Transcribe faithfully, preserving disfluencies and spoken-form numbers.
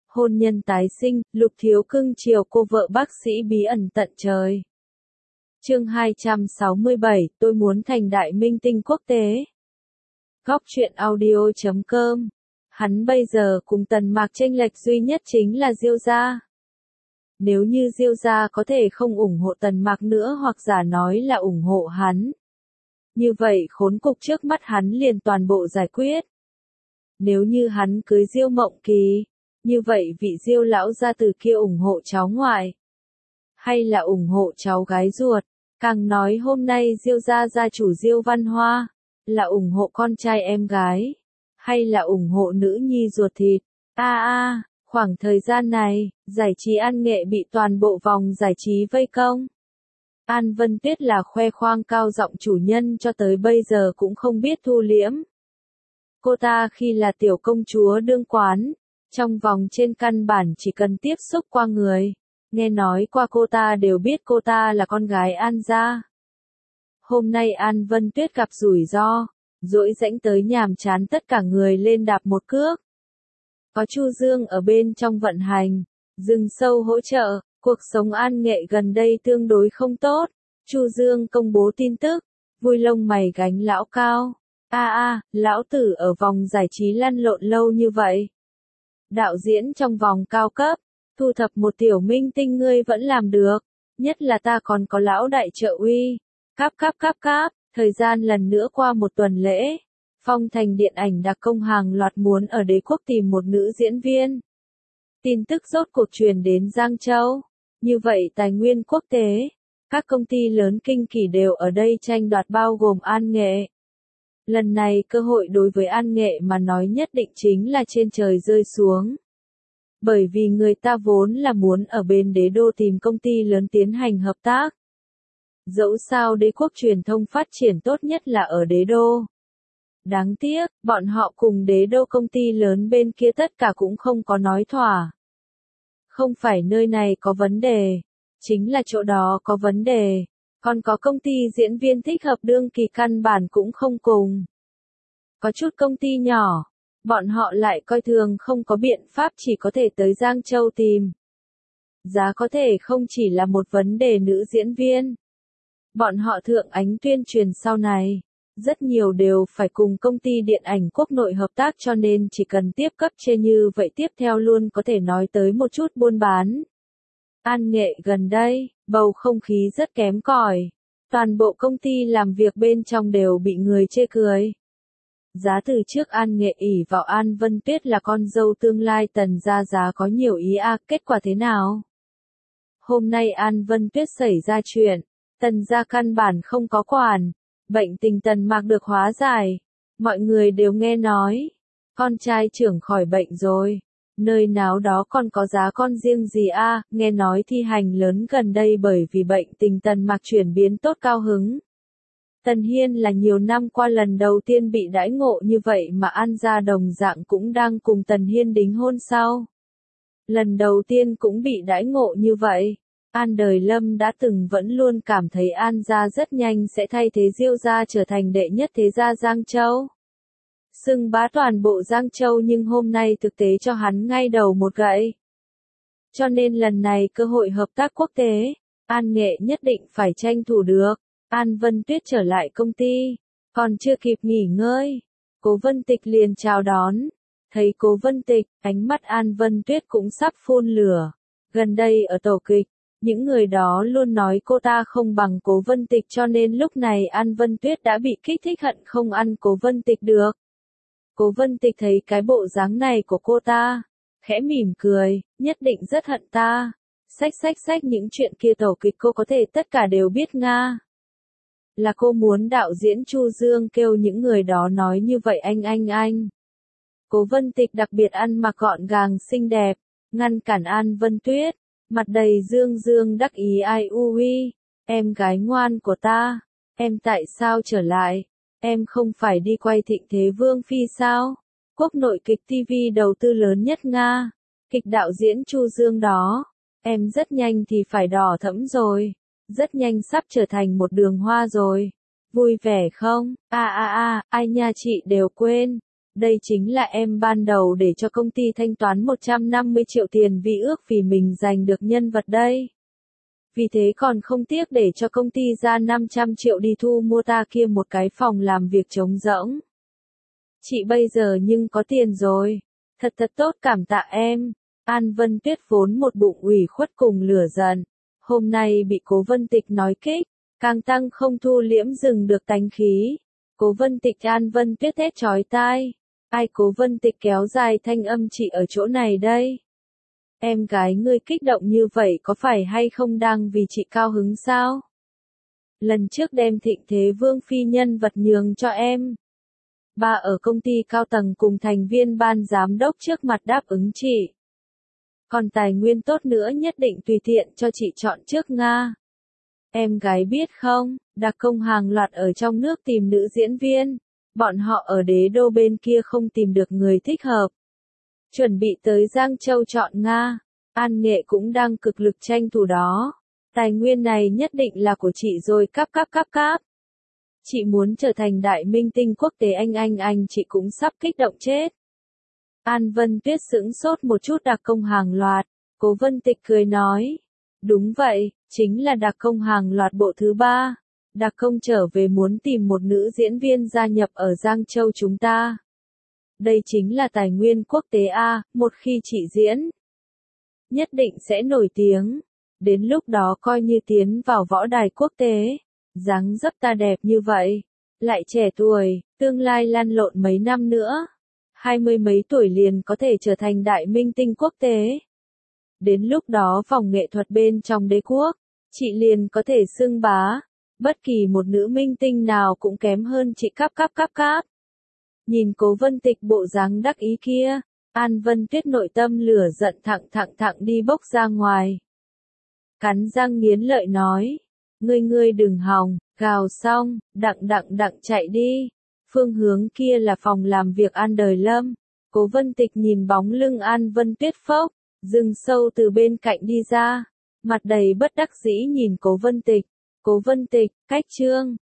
Hôn nhân tái sinh, Lục Thiếu cưng chiều cô vợ bác sĩ bí ẩn tận trời. Chương hai trăm sáu mươi bảy, tôi muốn thành đại minh tinh quốc tế. Góc truyện audio chấm com. Hắn bây giờ cùng Tần Mạc chênh lệch duy nhất chính là Diêu gia. Nếu như Diêu gia có thể không ủng hộ Tần Mạc nữa hoặc giả nói là ủng hộ hắn, như vậy khốn cục trước mắt hắn liền toàn bộ giải quyết. Nếu như hắn cưới Diêu Mộng Kỳ, như vậy vị Diêu lão gia tử kia ủng hộ cháu ngoại, hay là ủng hộ cháu gái ruột, càng nói hôm nay Diêu gia gia chủ Diêu Văn Hoa, là ủng hộ con trai em gái, hay là ủng hộ nữ nhi ruột thịt. A à, a, à, khoảng thời gian này, giải trí An Nghệ bị toàn bộ vòng giải trí vây công. An Vân Tuyết là khoe khoang cao giọng chủ nhân cho tới bây giờ cũng không biết thu liễm. Cô ta khi là tiểu công chúa đương quán, trong vòng trên căn bản chỉ cần tiếp xúc qua người, nghe nói qua cô ta đều biết cô ta là con gái An gia. Hôm nay An Vân Tuyết gặp rủi ro, dỗi rãnh tới nhàm chán tất cả người lên đạp một cước. Có Chu Dương ở bên trong vận hành, rừng sâu hỗ trợ, cuộc sống An Nghệ gần đây tương đối không tốt. Chu Dương công bố tin tức, vui lông mày gánh lão cao. A à, a, à, lão tử ở vòng giải trí lăn lộn lâu như vậy. Đạo diễn trong vòng cao cấp, thu thập một tiểu minh tinh ngươi vẫn làm được, nhất là ta còn có lão đại trợ uy. Cáp cáp cáp cáp, thời gian lần nữa qua một tuần lễ. Phong Thành điện ảnh đặc công hàng loạt muốn ở đế quốc tìm một nữ diễn viên. Tin tức rốt cuộc truyền đến Giang Châu. Như vậy tài nguyên quốc tế, các công ty lớn kinh kỳ đều ở đây tranh đoạt bao gồm An Nghệ. Lần này cơ hội đối với An Nghệ mà nói nhất định chính là trên trời rơi xuống. Bởi vì người ta vốn là muốn ở bên đế đô tìm công ty lớn tiến hành hợp tác. Dẫu sao đế quốc truyền thông phát triển tốt nhất là ở đế đô. Đáng tiếc, bọn họ cùng đế đô công ty lớn bên kia tất cả cũng không có nói thỏa. Không phải nơi này có vấn đề, chính là chỗ đó có vấn đề. Còn có công ty diễn viên thích hợp đương kỳ căn bản cũng không cùng. Có chút công ty nhỏ, bọn họ lại coi thường không có biện pháp chỉ có thể tới Giang Châu tìm. Giá có thể không chỉ là một vấn đề nữ diễn viên. Bọn họ thượng ánh tuyên truyền sau này, rất nhiều đều phải cùng công ty điện ảnh quốc nội hợp tác cho nên chỉ cần tiếp cấp trên như vậy tiếp theo luôn có thể nói tới một chút buôn bán. An Nghệ gần đây, bầu không khí rất kém cỏi. Toàn bộ công ty làm việc bên trong đều bị người chê cười. Giá từ trước An Nghệ ỷ vào An Vân Tuyết là con dâu tương lai Tần gia giá có nhiều ý a, à, kết quả thế nào? Hôm nay An Vân Tuyết xảy ra chuyện, Tần gia căn bản không có quản, bệnh tình Tần Mạc được hóa giải, mọi người đều nghe nói, con trai trưởng khỏi bệnh rồi. Nơi nào đó còn có giá con riêng gì a, à, nghe nói thi hành lớn gần đây bởi vì bệnh tình Tần Mạc chuyển biến tốt cao hứng. Tần Hiên là nhiều năm qua lần đầu tiên bị đãi ngộ như vậy mà An gia đồng dạng cũng đang cùng Tần Hiên đính hôn sau. Lần đầu tiên cũng bị đãi ngộ như vậy. An Đời Lâm đã từng vẫn luôn cảm thấy An gia rất nhanh sẽ thay thế Diêu gia trở thành đệ nhất thế gia Giang Châu. Xưng bá toàn bộ Giang Châu nhưng hôm nay thực tế cho hắn ngay đầu một gậy. Cho nên lần này cơ hội hợp tác quốc tế, An Nghệ nhất định phải tranh thủ được. An Vân Tuyết trở lại công ty, còn chưa kịp nghỉ ngơi, Cố Vân Tịch liền chào đón. Thấy Cố Vân Tịch, ánh mắt An Vân Tuyết cũng sắp phun lửa. Gần đây ở tổ kịch, những người đó luôn nói cô ta không bằng Cố Vân Tịch cho nên lúc này An Vân Tuyết đã bị kích thích hận không ăn Cố Vân Tịch được. Cố Vân Tịch thấy cái bộ dáng này của cô ta, khẽ mỉm cười, nhất định rất hận ta. Xách xách xách những chuyện kia tổ kịch cô có thể tất cả đều biết nga. Là cô muốn đạo diễn Chu Dương kêu những người đó nói như vậy anh anh anh. Cố Vân Tịch đặc biệt ăn mặc gọn gàng xinh đẹp, ngăn cản An Vân Tuyết, mặt đầy dương dương đắc ý ai u uy, em gái ngoan của ta, em tại sao trở lại? Em không phải đi quay Thịnh Thế Vương Phi sao? Quốc nội kịch ti vi đầu tư lớn nhất Nga. Kịch đạo diễn Chu Dương đó. Em rất nhanh thì phải đỏ thẫm rồi. Rất nhanh sắp trở thành một đường hoa rồi. Vui vẻ không? À à à, ai nha chị đều quên. Đây chính là em ban đầu để cho công ty thanh toán một trăm năm mươi triệu tiền vi ước vì mình giành được nhân vật đây. Vì thế còn không tiếc để cho công ty ra năm trăm triệu đi thu mua ta kia một cái phòng làm việc trống rỗng. Chị bây giờ nhưng có tiền rồi. Thật thật tốt, cảm tạ em. An Vân Tuyết vốn một bụng ủy khuất cùng lửa giận. Hôm nay bị Cố Vân Tịch nói kích, càng tăng không thu liễm dừng được tánh khí. Cố Vân Tịch An Vân Tuyết thét chói tai. Ai Cố Vân Tịch kéo dài thanh âm, chị ở chỗ này đây. Em gái ngươi kích động như vậy có phải hay không đang vì chị cao hứng sao? Lần trước đem Thịnh Thế Vương phi nhân vật nhường cho em. Ba ở công ty cao tầng cùng thành viên ban giám đốc trước mặt đáp ứng chị. Còn tài nguyên tốt nữa nhất định tùy tiện cho chị chọn trước Nga. Em gái biết không, đặc công hàng loạt ở trong nước tìm nữ diễn viên. Bọn họ ở đế đô bên kia không tìm được người thích hợp. Chuẩn bị tới Giang Châu chọn Nga. An Nghệ cũng đang cực lực tranh thủ đó. Tài nguyên này nhất định là của chị rồi, cáp cáp cáp cáp. Chị muốn trở thành đại minh tinh quốc tế, anh anh anh chị cũng sắp kích động chết. An Vân Tuyết sững sốt một chút. Đặc công hàng loạt. Cố Vân Tịch cười nói. Đúng vậy, chính là đặc công hàng loạt bộ thứ ba. Đặc công trở về muốn tìm một nữ diễn viên gia nhập ở Giang Châu chúng ta. Đây chính là tài nguyên quốc tế A, một khi chị diễn, nhất định sẽ nổi tiếng. Đến lúc đó coi như tiến vào võ đài quốc tế. Dáng dấp ta đẹp như vậy, lại trẻ tuổi, tương lai lăn lộn mấy năm nữa. Hai mươi mấy tuổi liền có thể trở thành đại minh tinh quốc tế. Đến lúc đó vòng nghệ thuật bên trong đế quốc, chị liền có thể xưng bá. Bất kỳ một nữ minh tinh nào cũng kém hơn chị cáp cáp cáp cáp. Nhìn Cố Vân Tịch bộ dáng đắc ý kia, An Vân Tuyết nội tâm lửa giận thẳng thẳng thẳng đi bốc ra ngoài. Cắn răng nghiến lợi nói, ngươi ngươi đừng hòng, gào xong, đặng đặng đặng chạy đi. Phương hướng kia là phòng làm việc An Đời Lâm. Cố Vân Tịch nhìn bóng lưng An Vân Tuyết phốc, dừng sâu từ bên cạnh đi ra, mặt đầy bất đắc dĩ nhìn Cố Vân Tịch. Cố Vân Tịch, cách chương.